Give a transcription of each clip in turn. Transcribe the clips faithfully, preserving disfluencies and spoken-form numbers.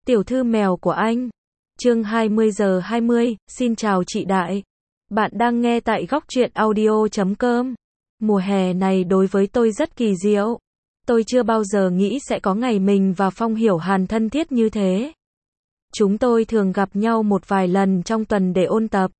Tiểu thư mèo của anh. Chương hai mươi giờ hai mươi, xin chào chị Đại. Bạn đang nghe tại góc truyện audio chấm com. Mùa hè này đối với tôi rất kỳ diệu. Tôi chưa bao giờ nghĩ sẽ có ngày mình và Phong Hiểu Hàn thân thiết như thế. Chúng tôi thường gặp nhau một vài lần trong tuần để ôn tập.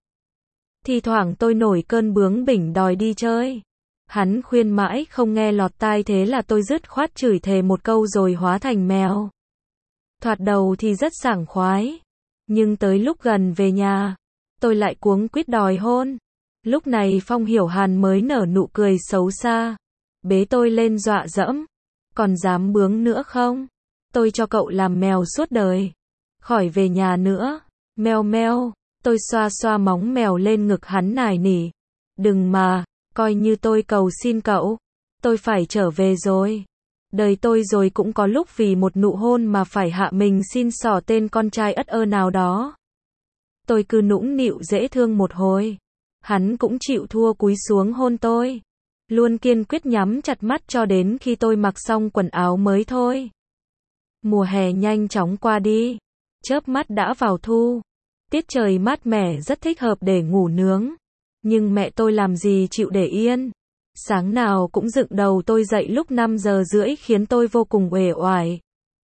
Thì thoảng tôi nổi cơn bướng bỉnh đòi đi chơi. Hắn khuyên mãi không nghe lọt tai, thế là tôi dứt khoát chửi thề một câu rồi hóa thành mèo. Thoạt đầu thì rất sảng khoái. Nhưng tới lúc gần về nhà, tôi lại cuống quýt đòi hôn. Lúc này Phong Hiểu Hàn mới nở nụ cười xấu xa. Bế tôi lên dọa dẫm. Còn dám bướng nữa không? Tôi cho cậu làm mèo suốt đời. Khỏi về nhà nữa. Meo meo. Tôi xoa xoa móng mèo lên ngực hắn nài nỉ. Đừng mà, coi như tôi cầu xin cậu. Tôi phải trở về rồi. Đời tôi rồi cũng có lúc vì một nụ hôn mà phải hạ mình xin xỏ tên con trai ất ơ nào đó. Tôi cứ nũng nịu dễ thương một hồi. Hắn cũng chịu thua cúi xuống hôn tôi. Luôn kiên quyết nhắm chặt mắt cho đến khi tôi mặc xong quần áo mới thôi. Mùa hè nhanh chóng qua đi. Chớp mắt đã vào thu. Tiết trời mát mẻ rất thích hợp để ngủ nướng. Nhưng mẹ tôi làm gì chịu để yên. Sáng nào cũng dựng đầu tôi dậy lúc năm giờ rưỡi khiến tôi vô cùng uể oải.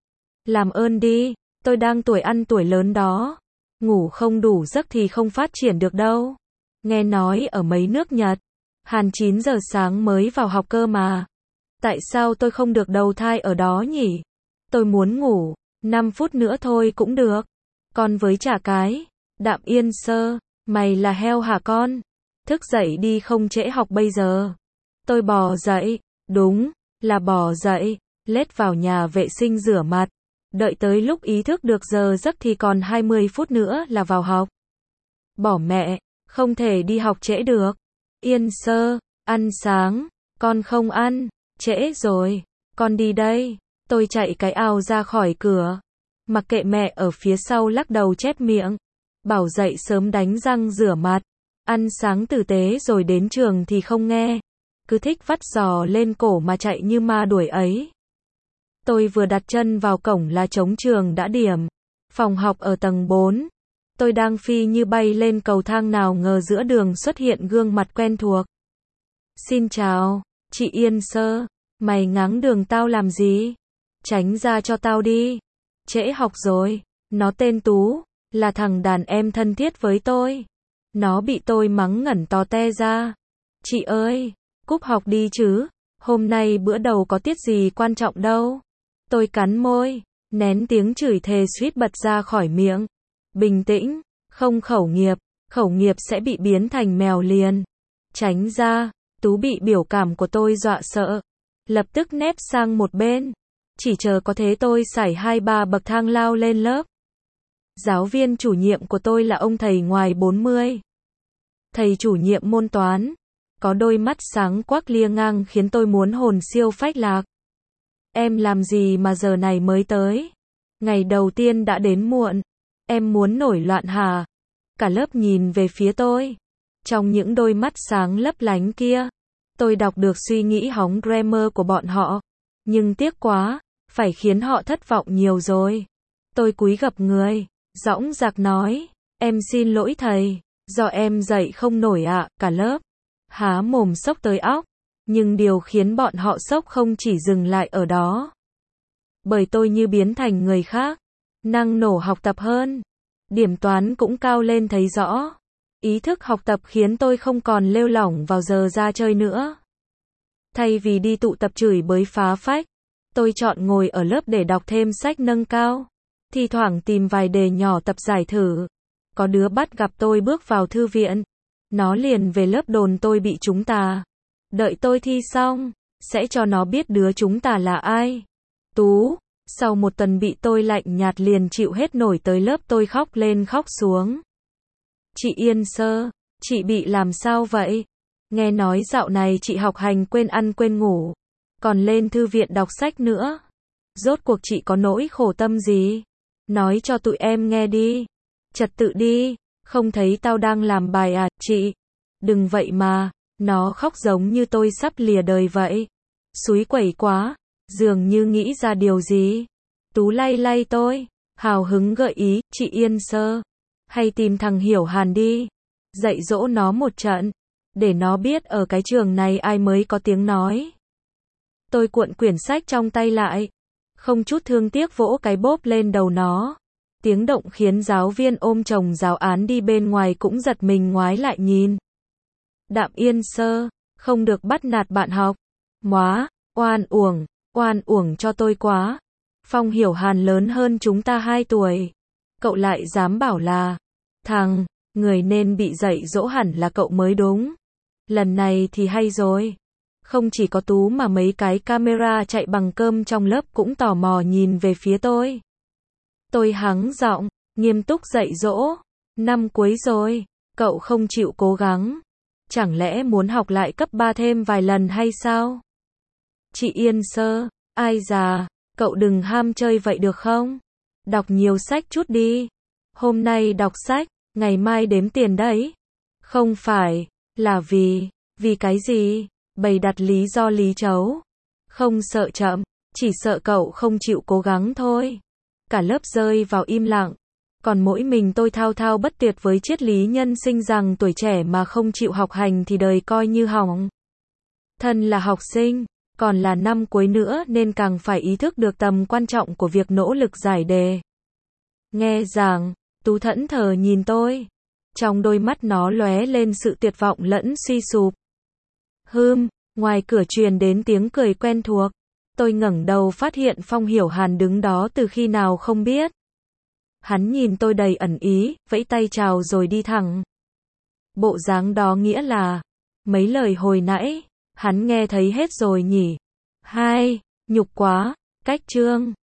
Làm ơn đi, tôi đang tuổi ăn tuổi lớn đó. Ngủ không đủ giấc thì không phát triển được đâu. Nghe nói ở mấy nước Nhật, Hàn chín giờ sáng mới vào học cơ mà. Tại sao tôi không được đầu thai ở đó nhỉ? Tôi muốn ngủ, năm phút nữa thôi cũng được. Con với chả cái, Đạm Yên Sơ, mày là heo hả con? Thức dậy đi, không trễ học bây giờ. Tôi bò dậy, đúng, là bò dậy, lết vào nhà vệ sinh rửa mặt. Đợi tới lúc ý thức được giờ giấc thì còn hai mươi phút nữa là vào học. Bỏ mẹ, không thể đi học trễ được. Yên Sơ, ăn sáng, con không ăn, trễ rồi, con đi đây. Tôi chạy cái ào ra khỏi cửa. Mặc kệ mẹ ở phía sau lắc đầu chép miệng. Bảo dậy sớm đánh răng rửa mặt. Ăn sáng tử tế rồi đến trường thì không nghe. Cứ thích vắt giò lên cổ mà chạy như ma đuổi ấy. Tôi vừa đặt chân vào cổng là trống trường đã điểm. Phòng học ở tầng bốn. Tôi đang phi như bay lên cầu thang, nào ngờ giữa đường xuất hiện gương mặt quen thuộc. Xin chào, chị Yên Sơ. Mày ngáng đường tao làm gì? Tránh ra cho tao đi. Trễ học rồi. Nó tên Tú, là thằng đàn em thân thiết với tôi. Nó bị tôi mắng ngẩn to te ra. Chị ơi, cúp học đi chứ. Hôm nay bữa đầu có tiết gì quan trọng đâu. Tôi cắn môi, nén tiếng chửi thề suýt bật ra khỏi miệng. Bình tĩnh, không khẩu nghiệp. Khẩu nghiệp sẽ bị biến thành mèo liền. Tránh ra. Tú bị biểu cảm của tôi dọa sợ. Lập tức nép sang một bên. Chỉ chờ có thế tôi sải hai ba bậc thang lao lên lớp. Giáo viên chủ nhiệm của tôi là ông thầy ngoài bốn mươi. Thầy chủ nhiệm môn toán. Có đôi mắt sáng quắc lia ngang khiến tôi muốn hồn siêu phách lạc. Em làm gì mà giờ này mới tới? Ngày đầu tiên đã đến muộn. Em muốn nổi loạn hả? Cả lớp nhìn về phía tôi. Trong những đôi mắt sáng lấp lánh kia, tôi đọc được suy nghĩ hóng grammar của bọn họ. Nhưng tiếc quá, phải khiến họ thất vọng nhiều rồi. Tôi cúi gập người, dõng dạc nói, em xin lỗi thầy, do em dậy không nổi ạ. Cả lớp há mồm sốc tới óc. Nhưng điều khiến bọn họ sốc không chỉ dừng lại ở đó. Bởi tôi như biến thành người khác. Năng nổ học tập hơn. Điểm toán cũng cao lên thấy rõ. Ý thức học tập khiến tôi không còn lêu lỏng vào giờ ra chơi nữa. Thay vì đi tụ tập chửi bới phá phách, tôi chọn ngồi ở lớp để đọc thêm sách nâng cao. Thi thoảng tìm vài đề nhỏ tập giải thử. Có đứa bắt gặp tôi bước vào thư viện. Nó liền về lớp đồn tôi bị chúng tà. Đợi tôi thi xong, sẽ cho nó biết đứa chúng tà là ai. Tú, sau một tuần bị tôi lạnh nhạt liền chịu hết nổi tới lớp tôi khóc lên khóc xuống. Chị Yên Sơ, chị bị làm sao vậy? Nghe nói dạo này chị học hành quên ăn quên ngủ. Còn lên thư viện đọc sách nữa. Rốt cuộc chị có nỗi khổ tâm gì? Nói cho tụi em nghe đi. Trật tự đi, không thấy tao đang làm bài à, chị? Đừng vậy mà. Nó khóc giống như tôi sắp lìa đời vậy. Xúi quẩy quá, dường như nghĩ ra điều gì. Tú lay lay tôi. Hào hứng gợi ý, chị Yên Sơ, hay tìm thằng Hiểu Hàn đi, dạy dỗ nó một trận, để nó biết ở cái trường này ai mới có tiếng nói. Tôi cuộn quyển sách trong tay lại, không chút thương tiếc vỗ cái bốp lên đầu nó. Tiếng động khiến giáo viên ôm chồng giáo án đi bên ngoài cũng giật mình ngoái lại nhìn. Đạm Yên Sơ, không được bắt nạt bạn học. Móa, oan uổng, oan uổng cho tôi quá. Phong Hiểu Hàn lớn hơn chúng ta hai tuổi. Cậu lại dám bảo là thằng, người nên bị dạy dỗ hẳn là cậu mới đúng. Lần này thì hay rồi. Không chỉ có Tú mà mấy cái camera chạy bằng cơm trong lớp cũng tò mò nhìn về phía tôi. Tôi hắng giọng, nghiêm túc dạy dỗ. Năm cuối rồi, cậu không chịu cố gắng. Chẳng lẽ muốn học lại cấp ba thêm vài lần hay sao? Chị Yên Sơ, ai già, cậu đừng ham chơi vậy được không? Đọc nhiều sách chút đi. Hôm nay đọc sách, ngày mai đếm tiền đấy. Không phải, là vì, vì cái gì? Bày đặt lý do lý trấu. Không sợ chậm, chỉ sợ cậu không chịu cố gắng thôi. Cả lớp rơi vào im lặng. Còn mỗi mình tôi thao thao bất tuyệt với triết lý nhân sinh rằng tuổi trẻ mà không chịu học hành thì đời coi như hỏng. Thân là học sinh, còn là năm cuối nữa nên càng phải ý thức được tầm quan trọng của việc nỗ lực giải đề. Nghe giảng, Tú thẫn thờ nhìn tôi. Trong đôi mắt nó lóe lên sự tuyệt vọng lẫn suy sụp. Hưm, ngoài cửa truyền đến tiếng cười quen thuộc. Tôi ngẩng đầu phát hiện Phong Hiểu Hàn đứng đó từ khi nào không biết. Hắn nhìn tôi đầy ẩn ý, vẫy tay chào rồi đi thẳng. Bộ dáng đó nghĩa là, mấy lời hồi nãy, hắn nghe thấy hết rồi nhỉ. Hai, nhục quá, cách chương.